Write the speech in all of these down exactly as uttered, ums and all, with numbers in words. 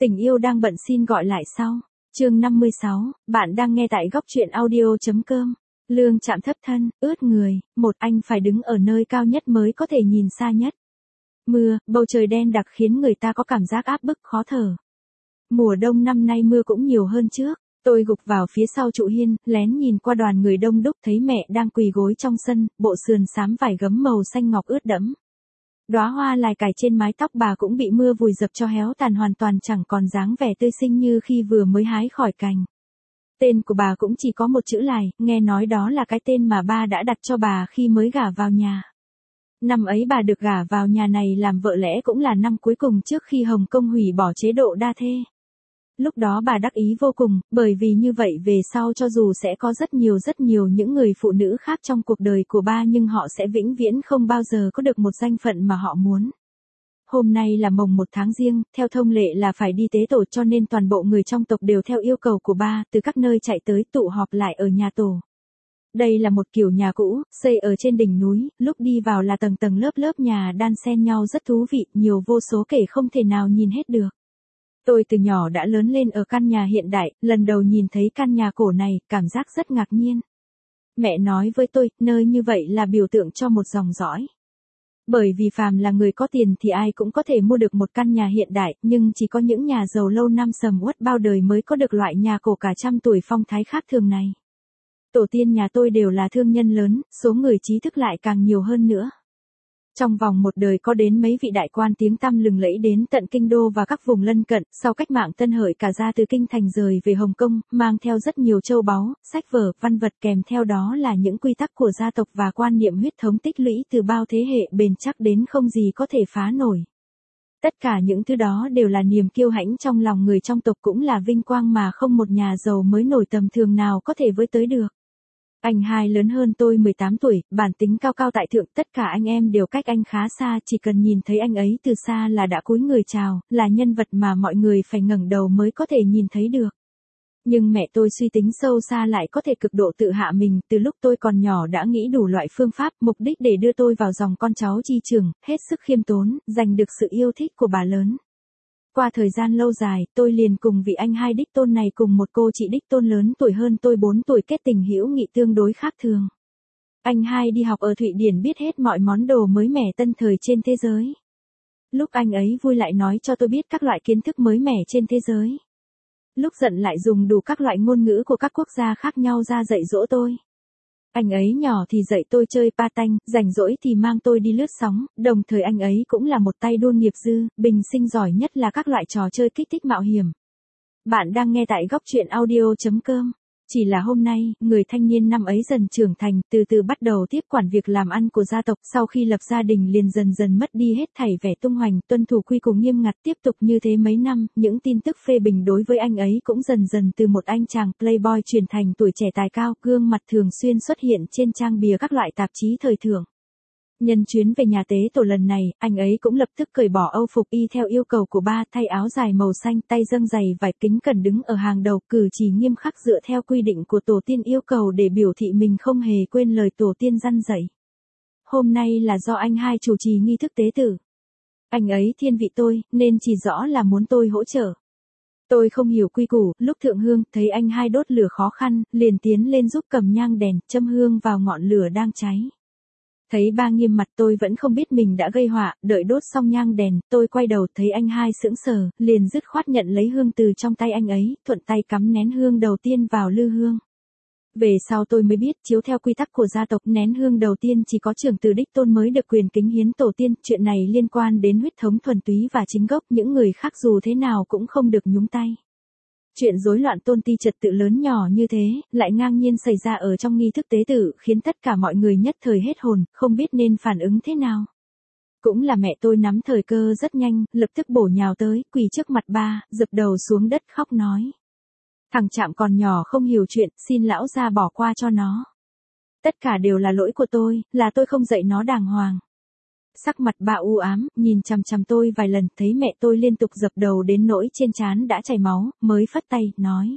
Tình yêu đang bận xin gọi lại sau. Chương năm mươi sáu, bạn đang nghe tại góc truyện audio.com. Lương chạm thấp thân, ướt người, một anh phải đứng ở nơi cao nhất mới có thể nhìn xa nhất. Mưa, bầu trời đen đặc khiến người ta có cảm giác áp bức khó thở. Mùa đông năm nay mưa cũng nhiều hơn trước. Tôi gục vào phía sau trụ hiên, lén nhìn qua đoàn người đông đúc thấy mẹ đang quỳ gối trong sân, bộ sườn xám vải gấm màu xanh ngọc ướt đẫm. Đóa hoa lài cài trên mái tóc bà cũng bị mưa vùi dập cho héo tàn hoàn toàn chẳng còn dáng vẻ tươi xinh như khi vừa mới hái khỏi cành. Tên của bà cũng chỉ có một chữ Lài, nghe nói đó là cái tên mà ba đã đặt cho bà khi mới gả vào nhà. Năm ấy bà được gả vào nhà này làm vợ lẽ cũng là năm cuối cùng trước khi Hồng Kông hủy bỏ chế độ đa thê. Lúc đó bà đắc ý vô cùng, bởi vì như vậy về sau cho dù sẽ có rất nhiều rất nhiều những người phụ nữ khác trong cuộc đời của ba nhưng họ sẽ vĩnh viễn không bao giờ có được một danh phận mà họ muốn. Hôm nay là mồng một tháng Giêng, theo thông lệ là phải đi tế tổ cho nên toàn bộ người trong tộc đều theo yêu cầu của ba, từ các nơi chạy tới tụ họp lại ở nhà tổ. Đây là một kiểu nhà cũ, xây ở trên đỉnh núi, lúc đi vào là tầng tầng lớp lớp nhà đan xen nhau rất thú vị, nhiều vô số kể không thể nào nhìn hết được. Tôi từ nhỏ đã lớn lên ở căn nhà hiện đại, lần đầu nhìn thấy căn nhà cổ này, cảm giác rất ngạc nhiên. Mẹ nói với tôi, nơi như vậy là biểu tượng cho một dòng dõi. Bởi vì phàm là người có tiền thì ai cũng có thể mua được một căn nhà hiện đại, nhưng chỉ có những nhà giàu lâu năm sầm uất bao đời mới có được loại nhà cổ cả trăm tuổi phong thái khác thường này. Tổ tiên nhà tôi đều là thương nhân lớn, số người trí thức lại càng nhiều hơn nữa. Trong vòng một đời có đến mấy vị đại quan tiếng tăm lừng lẫy đến tận kinh đô và các vùng lân cận, sau cách mạng Tân Hợi cả ra từ kinh thành rời về Hồng Kông, mang theo rất nhiều châu báu, sách vở, văn vật kèm theo đó là những quy tắc của gia tộc và quan niệm huyết thống tích lũy từ bao thế hệ bền chắc đến không gì có thể phá nổi. Tất cả những thứ đó đều là niềm kiêu hãnh trong lòng người trong tộc cũng là vinh quang mà không một nhà giàu mới nổi tầm thường nào có thể với tới được. Anh hai lớn hơn tôi mười tám tuổi, bản tính cao cao tại thượng, tất cả anh em đều cách anh khá xa, chỉ cần nhìn thấy anh ấy từ xa là đã cúi người chào, là nhân vật mà mọi người phải ngẩng đầu mới có thể nhìn thấy được. Nhưng mẹ tôi suy tính sâu xa lại có thể cực độ tự hạ mình, từ lúc tôi còn nhỏ đã nghĩ đủ loại phương pháp, mục đích để đưa tôi vào dòng con cháu chi trường, hết sức khiêm tốn, giành được sự yêu thích của bà lớn. Qua thời gian lâu dài, tôi liền cùng vị anh hai đích tôn này cùng một cô chị đích tôn lớn tuổi hơn tôi bốn tuổi kết tình hữu nghị tương đối khác thường. Anh hai đi học ở Thụy Điển biết hết mọi món đồ mới mẻ tân thời trên thế giới. Lúc anh ấy vui lại nói cho tôi biết các loại kiến thức mới mẻ trên thế giới. Lúc giận lại dùng đủ các loại ngôn ngữ của các quốc gia khác nhau ra dạy dỗ tôi. Anh ấy nhỏ thì dạy tôi chơi pa tanh, rảnh rỗi thì mang tôi đi lướt sóng, đồng thời anh ấy cũng là một tay đua nghiệp dư, bình sinh giỏi nhất là các loại trò chơi kích thích mạo hiểm. Bạn đang nghe tại góc truyện audio.com. Chỉ là hôm nay, người thanh niên năm ấy dần trưởng thành, từ từ bắt đầu tiếp quản việc làm ăn của gia tộc, sau khi lập gia đình liền dần dần mất đi hết thảy vẻ tung hoành, tuân thủ quy củ nghiêm ngặt, tiếp tục như thế mấy năm, những tin tức phê bình đối với anh ấy cũng dần dần từ một anh chàng playboy chuyển thành tuổi trẻ tài cao, gương mặt thường xuyên xuất hiện trên trang bìa các loại tạp chí thời thượng. Nhân chuyến về nhà tế tổ lần này, anh ấy cũng lập tức cởi bỏ âu phục y theo yêu cầu của ba, thay áo dài màu xanh, tay dâng giày vải kính cẩn đứng ở hàng đầu, cử chỉ nghiêm khắc dựa theo quy định của tổ tiên yêu cầu để biểu thị mình không hề quên lời tổ tiên răn dạy. Hôm nay là do anh hai chủ trì nghi thức tế tử. Anh ấy thiên vị tôi, nên chỉ rõ là muốn tôi hỗ trợ. Tôi không hiểu quy củ, lúc thượng hương, thấy anh hai đốt lửa khó khăn, liền tiến lên giúp cầm nhang đèn, châm hương vào ngọn lửa đang cháy. Thấy ba nghiêm mặt tôi vẫn không biết mình đã gây họa, đợi đốt xong nhang đèn, tôi quay đầu thấy anh hai sững sờ, liền dứt khoát nhận lấy hương từ trong tay anh ấy, thuận tay cắm nén hương đầu tiên vào lư hương. Về sau tôi mới biết, chiếu theo quy tắc của gia tộc, nén hương đầu tiên chỉ có trưởng từ đích tôn mới được quyền kính hiến tổ tiên, chuyện này liên quan đến huyết thống thuần túy và chính gốc, những người khác dù thế nào cũng không được nhúng tay. Chuyện rối loạn tôn ti trật tự lớn nhỏ như thế, lại ngang nhiên xảy ra ở trong nghi thức tế tử, khiến tất cả mọi người nhất thời hết hồn, không biết nên phản ứng thế nào. Cũng là mẹ tôi nắm thời cơ rất nhanh, lập tức bổ nhào tới, quỳ trước mặt ba, dập đầu xuống đất khóc nói. Thằng Trạm còn nhỏ không hiểu chuyện, xin lão gia bỏ qua cho nó. Tất cả đều là lỗi của tôi, là tôi không dạy nó đàng hoàng. Sắc mặt bà u ám, nhìn chằm chằm tôi vài lần, thấy mẹ tôi liên tục dập đầu đến nỗi trên trán đã chảy máu, mới phất tay, nói.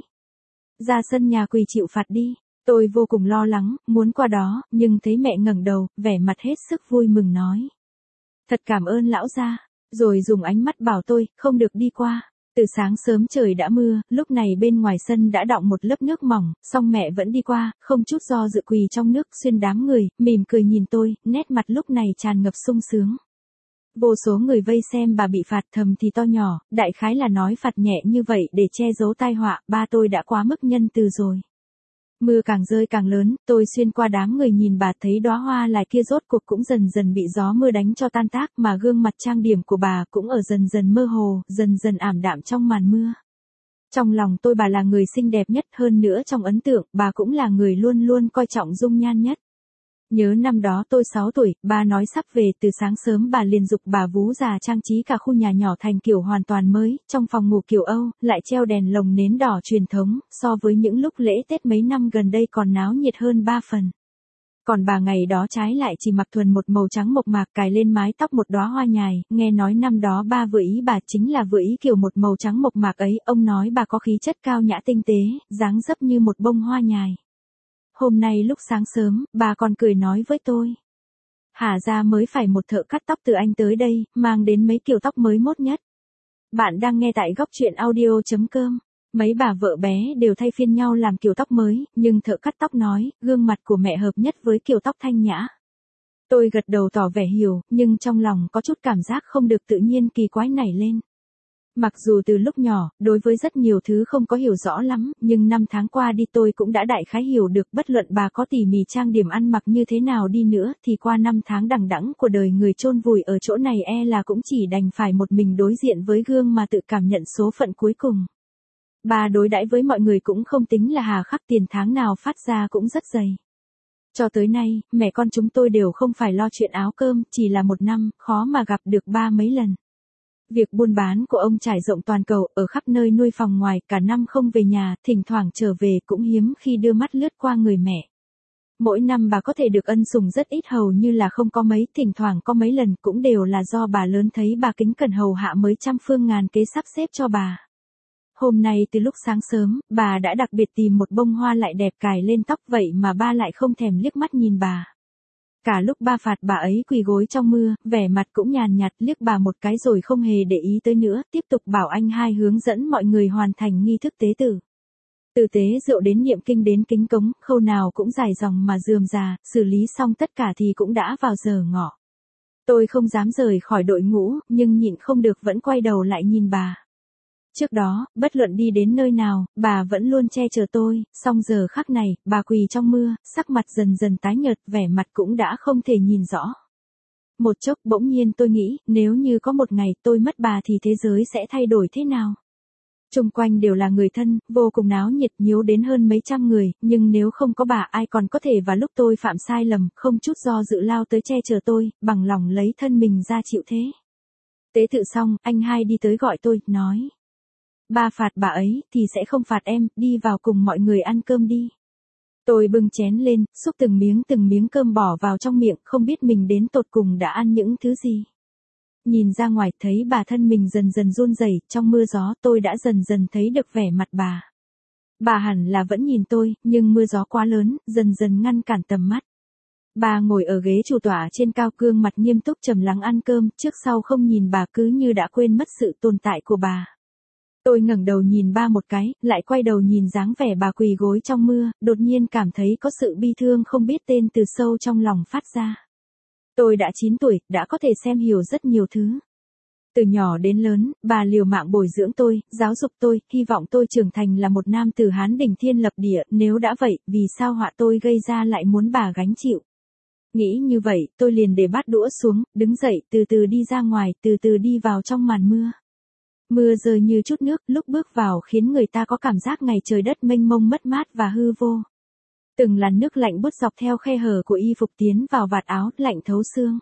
Ra sân nhà quỳ chịu phạt đi. Tôi vô cùng lo lắng, muốn qua đó, nhưng thấy mẹ ngẩng đầu, vẻ mặt hết sức vui mừng nói. Thật cảm ơn lão gia, rồi dùng ánh mắt bảo tôi, không được đi qua. Từ sáng sớm trời đã mưa, lúc này bên ngoài sân đã đọng một lớp nước mỏng, song mẹ vẫn đi qua, không chút do dự quỳ trong nước xuyên đám người, mỉm cười nhìn tôi, nét mặt lúc này tràn ngập sung sướng. Vô số người vây xem bà bị phạt, thầm thì to nhỏ, đại khái là nói phạt nhẹ như vậy để che giấu tai họa, ba tôi đã quá mức nhân từ rồi. Mưa càng rơi càng lớn, tôi xuyên qua đám người nhìn bà, thấy đóa hoa lại kia rốt cuộc cũng dần dần bị gió mưa đánh cho tan tác, mà gương mặt trang điểm của bà cũng ở dần dần mơ hồ, dần dần ảm đạm trong màn mưa. Trong lòng tôi bà là người xinh đẹp nhất, hơn nữa trong ấn tượng, bà cũng là người luôn luôn coi trọng dung nhan nhất. Nhớ năm đó tôi sáu tuổi, ba nói sắp về, từ sáng sớm bà liền giục bà vú già trang trí cả khu nhà nhỏ thành kiểu hoàn toàn mới, trong phòng ngủ kiểu Âu, lại treo đèn lồng nến đỏ truyền thống, so với những lúc lễ Tết mấy năm gần đây còn náo nhiệt hơn ba phần. Còn bà ngày đó trái lại chỉ mặc thuần một màu trắng mộc mạc, cài lên mái tóc một đóa hoa nhài, nghe nói năm đó ba vừa ý bà chính là vừa ý kiểu một màu trắng mộc mạc ấy, ông nói bà có khí chất cao nhã tinh tế, dáng dấp như một bông hoa nhài. Hôm nay lúc sáng sớm, bà còn cười nói với tôi. Hà ra mới phải một thợ cắt tóc từ Anh tới đây, mang đến mấy kiểu tóc mới mốt nhất. Bạn đang nghe tại góc truyện audio.com. Mấy bà vợ bé đều thay phiên nhau làm kiểu tóc mới, nhưng thợ cắt tóc nói, gương mặt của mẹ hợp nhất với kiểu tóc thanh nhã. Tôi gật đầu tỏ vẻ hiểu, nhưng trong lòng có chút cảm giác không được tự nhiên kỳ quái nảy lên. Mặc dù từ lúc nhỏ, đối với rất nhiều thứ không có hiểu rõ lắm, nhưng năm tháng qua đi tôi cũng đã đại khái hiểu được, bất luận bà có tỉ mỉ trang điểm ăn mặc như thế nào đi nữa, thì qua năm tháng đằng đẵng của đời người chôn vùi ở chỗ này e là cũng chỉ đành phải một mình đối diện với gương mà tự cảm nhận số phận cuối cùng. Bà đối đãi với mọi người cũng không tính là hà khắc, tiền tháng nào phát ra cũng rất dày. Cho tới nay, mẹ con chúng tôi đều không phải lo chuyện áo cơm, chỉ là một năm, khó mà gặp được ba mấy lần. Việc buôn bán của ông trải rộng toàn cầu, ở khắp nơi nuôi phòng ngoài, cả năm không về nhà, thỉnh thoảng trở về cũng hiếm khi đưa mắt lướt qua người mẹ. Mỗi năm bà có thể được ân sủng rất ít, hầu như là không có mấy, thỉnh thoảng có mấy lần cũng đều là do bà lớn thấy bà kính cẩn hầu hạ mới trăm phương ngàn kế sắp xếp cho bà. Hôm nay từ lúc sáng sớm, bà đã đặc biệt tìm một bông hoa lại đẹp cài lên tóc, vậy mà ba lại không thèm liếc mắt nhìn bà. Cả lúc ba phạt bà ấy quỳ gối trong mưa, vẻ mặt cũng nhàn nhạt, liếc bà một cái rồi không hề để ý tới nữa, tiếp tục bảo anh hai hướng dẫn mọi người hoàn thành nghi thức tế tử. Từ tế rượu đến niệm kinh đến kính cống, khâu nào cũng dài dòng mà rườm rà, xử lý xong tất cả thì cũng đã vào giờ ngọ. Tôi không dám rời khỏi đội ngũ, nhưng nhịn không được vẫn quay đầu lại nhìn bà. Trước đó, bất luận đi đến nơi nào, bà vẫn luôn che chở tôi, song giờ khắc này, bà quỳ trong mưa, sắc mặt dần dần tái nhợt, vẻ mặt cũng đã không thể nhìn rõ. Một chốc bỗng nhiên tôi nghĩ, nếu như có một ngày tôi mất bà thì thế giới sẽ thay đổi thế nào? Xung quanh đều là người thân, vô cùng náo nhiệt, nhíu đến hơn mấy trăm người, nhưng nếu không có bà ai còn có thể vào lúc tôi phạm sai lầm, không chút do dự lao tới che chở tôi, bằng lòng lấy thân mình ra chịu thế. Tế tự xong, anh hai đi tới gọi tôi, nói. Ba phạt bà ấy, thì sẽ không phạt em, đi vào cùng mọi người ăn cơm đi. Tôi bưng chén lên, xúc từng miếng từng miếng cơm bỏ vào trong miệng, không biết mình đến tột cùng đã ăn những thứ gì. Nhìn ra ngoài, thấy bà thân mình dần dần run rẩy, trong mưa gió tôi đã dần dần thấy được vẻ mặt bà. Bà hẳn là vẫn nhìn tôi, nhưng mưa gió quá lớn, dần dần ngăn cản tầm mắt. Bà ngồi ở ghế chủ tọa trên cao, gương mặt nghiêm túc trầm lắng ăn cơm, trước sau không nhìn bà, cứ như đã quên mất sự tồn tại của bà. Tôi ngẩng đầu nhìn ba một cái, lại quay đầu nhìn dáng vẻ bà quỳ gối trong mưa, đột nhiên cảm thấy có sự bi thương không biết tên từ sâu trong lòng phát ra. Tôi đã chín tuổi, đã có thể xem hiểu rất nhiều thứ. Từ nhỏ đến lớn, bà liều mạng bồi dưỡng tôi, giáo dục tôi, hy vọng tôi trưởng thành là một nam tử Hán đỉnh thiên lập địa, nếu đã vậy, vì sao họa tôi gây ra lại muốn bà gánh chịu. Nghĩ như vậy, tôi liền để bát đũa xuống, đứng dậy, từ từ đi ra ngoài, từ từ đi vào trong màn mưa. Mưa rơi như chút nước, lúc bước vào khiến người ta có cảm giác ngày trời đất mênh mông mất mát và hư vô. Từng làn nước lạnh bút dọc theo khe hở của y phục tiến vào vạt áo, lạnh thấu xương.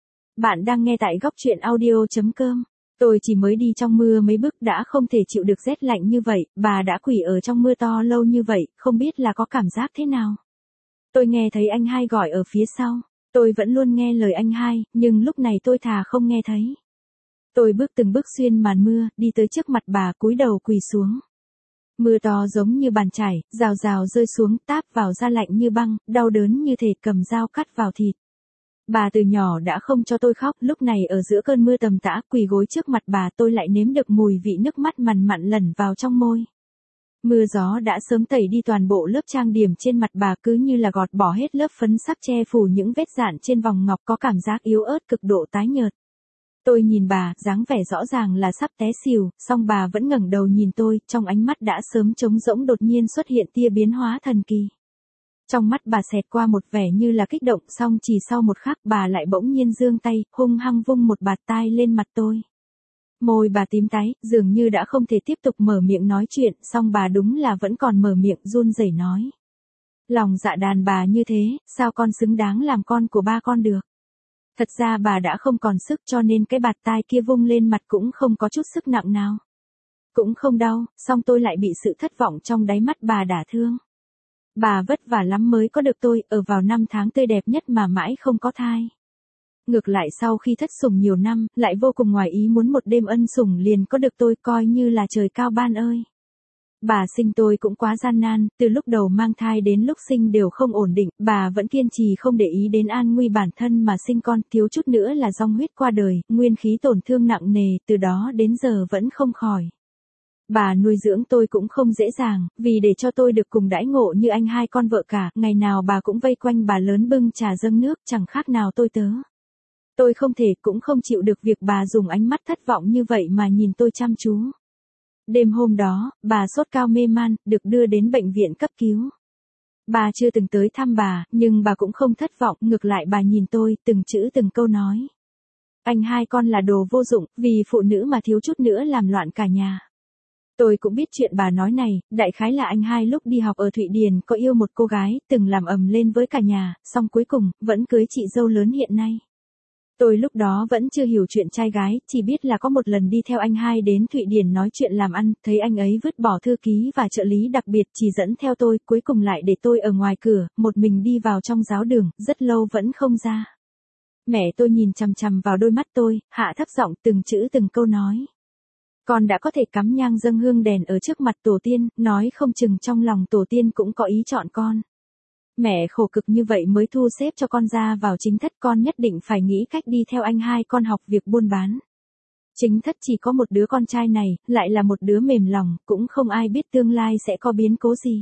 Bạn đang nghe tại góc truyện audio.com. Tôi chỉ mới đi trong mưa mấy bước đã không thể chịu được rét lạnh như vậy, bà đã quỳ ở trong mưa to lâu như vậy, không biết là có cảm giác thế nào. Tôi nghe thấy anh hai gọi ở phía sau. Tôi vẫn luôn nghe lời anh hai, nhưng lúc này tôi thà không nghe thấy. Tôi bước từng bước xuyên màn mưa, đi tới trước mặt bà, cúi đầu quỳ xuống. Mưa to giống như bàn chải, rào rào rơi xuống, táp vào da lạnh như băng, đau đớn như thể cầm dao cắt vào thịt. Bà từ nhỏ đã không cho tôi khóc, lúc này ở giữa cơn mưa tầm tã quỳ gối trước mặt bà tôi lại nếm được mùi vị nước mắt mằn mặn lẩn vào trong môi. Mưa gió đã sớm tẩy đi toàn bộ lớp trang điểm trên mặt bà cứ như là gọt bỏ hết lớp phấn sắc che phủ những vết dạn trên vòng ngọc có cảm giác yếu ớt cực độ tái nhợt. Tôi nhìn bà, dáng vẻ rõ ràng là sắp té xỉu, song bà vẫn ngẩng đầu nhìn tôi, trong ánh mắt đã sớm trống rỗng đột nhiên xuất hiện tia biến hóa thần kỳ. Trong mắt bà xẹt qua một vẻ như là kích động, song chỉ sau một khắc bà lại bỗng nhiên giương tay, hung hăng vung một bạt tai lên mặt tôi. Môi bà tím tái, dường như đã không thể tiếp tục mở miệng nói chuyện, song bà đúng là vẫn còn mở miệng run rẩy nói. Lòng dạ đàn bà như thế, sao con xứng đáng làm con của ba con được? Thật ra bà đã không còn sức cho nên cái bạt tai kia vung lên mặt cũng không có chút sức nặng nào. Cũng không đau, song tôi lại bị sự thất vọng trong đáy mắt bà đả thương. Bà vất vả lắm mới có được tôi, ở vào năm tháng tươi đẹp nhất mà mãi không có thai. Ngược lại sau khi thất sủng nhiều năm, lại vô cùng ngoài ý muốn một đêm ân sủng liền có được tôi, coi như là trời cao ban ơi. Bà sinh tôi cũng quá gian nan, từ lúc đầu mang thai đến lúc sinh đều không ổn định, bà vẫn kiên trì không để ý đến an nguy bản thân mà sinh con, thiếu chút nữa là dòng huyết qua đời, nguyên khí tổn thương nặng nề, từ đó đến giờ vẫn không khỏi. Bà nuôi dưỡng tôi cũng không dễ dàng, vì để cho tôi được cùng đãi ngộ như anh hai con vợ cả, ngày nào bà cũng vây quanh bà lớn bưng trà dâng nước, chẳng khác nào tôi tớ. Tôi không thể cũng không chịu được việc bà dùng ánh mắt thất vọng như vậy mà nhìn tôi chăm chú. Đêm hôm đó, bà sốt cao mê man, được đưa đến bệnh viện cấp cứu. Bà chưa từng tới thăm bà, nhưng bà cũng không thất vọng, ngược lại bà nhìn tôi, từng chữ từng câu nói. Anh hai con là đồ vô dụng, vì phụ nữ mà thiếu chút nữa làm loạn cả nhà. Tôi cũng biết chuyện bà nói này, đại khái là anh hai lúc đi học ở Thụy Điền có yêu một cô gái, từng làm ầm lên với cả nhà, song cuối cùng, vẫn cưới chị dâu lớn hiện nay. Tôi lúc đó vẫn chưa hiểu chuyện trai gái, chỉ biết là có một lần đi theo anh hai đến Thụy Điền nói chuyện làm ăn, thấy anh ấy vứt bỏ thư ký và trợ lý đặc biệt chỉ dẫn theo tôi, cuối cùng lại để tôi ở ngoài cửa, một mình đi vào trong giáo đường, rất lâu vẫn không ra. Mẹ tôi nhìn chằm chằm vào đôi mắt tôi, hạ thấp giọng từng chữ từng câu nói. Con đã có thể cắm nhang dâng hương đèn ở trước mặt tổ tiên, nói không chừng trong lòng tổ tiên cũng có ý chọn con. Mẹ khổ cực như vậy mới thu xếp cho con ra vào chính thất, con nhất định phải nghĩ cách đi theo anh hai con học việc buôn bán. Chính thất chỉ có một đứa con trai này, lại là một đứa mềm lòng, cũng không ai biết tương lai sẽ có biến cố gì.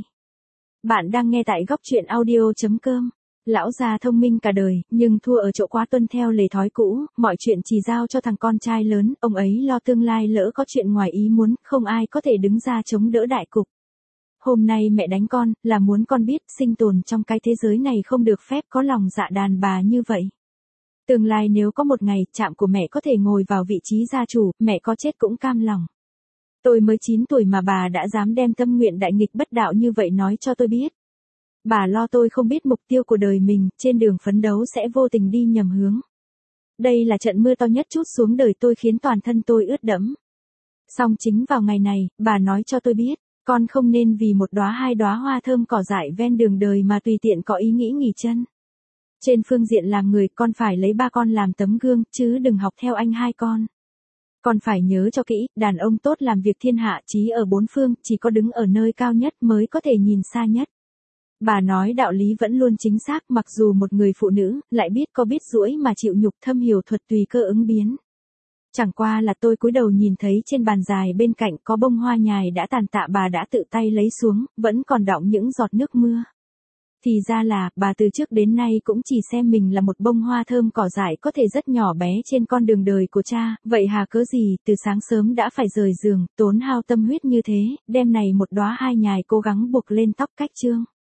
Bạn đang nghe tại góc truyện audio chấm com. Lão già thông minh cả đời, nhưng thua ở chỗ quá tuân theo lề thói cũ, mọi chuyện chỉ giao cho thằng con trai lớn, ông ấy lo tương lai lỡ có chuyện ngoài ý muốn, không ai có thể đứng ra chống đỡ đại cục. Hôm nay mẹ đánh con, là muốn con biết sinh tồn trong cái thế giới này không được phép có lòng dạ đàn bà như vậy. Tương lai nếu có một ngày, chạm của mẹ có thể ngồi vào vị trí gia chủ, mẹ có chết cũng cam lòng. Tôi mới chín tuổi mà bà đã dám đem tâm nguyện đại nghịch bất đạo như vậy nói cho tôi biết. Bà lo tôi không biết mục tiêu của đời mình, trên đường phấn đấu sẽ vô tình đi nhầm hướng. Đây là trận mưa to nhất trút xuống đời tôi khiến toàn thân tôi ướt đẫm. Song chính vào ngày này, bà nói cho tôi biết, con không nên vì một đóa hai đóa hoa thơm cỏ dại ven đường đời mà tùy tiện có ý nghĩ nghỉ chân. Trên phương diện làm người, con phải lấy ba con làm tấm gương, chứ đừng học theo anh hai con. Con phải nhớ cho kỹ, đàn ông tốt làm việc thiên hạ chí ở bốn phương, chỉ có đứng ở nơi cao nhất mới có thể nhìn xa nhất. Bà nói đạo lý vẫn luôn chính xác, mặc dù một người phụ nữ, lại biết có biết duỗi mà chịu nhục, thâm hiểu thuật tùy cơ ứng biến. Chẳng qua là tôi cúi đầu nhìn thấy trên bàn dài bên cạnh có bông hoa nhài đã tàn tạ bà đã tự tay lấy xuống, vẫn còn đọng những giọt nước mưa. Thì ra là, bà từ trước đến nay cũng chỉ xem mình là một bông hoa thơm cỏ dại có thể rất nhỏ bé trên con đường đời của cha, vậy hà cớ gì, từ sáng sớm đã phải rời giường, tốn hao tâm huyết như thế, đêm này một đóa hai nhài cố gắng buộc lên tóc cách trương.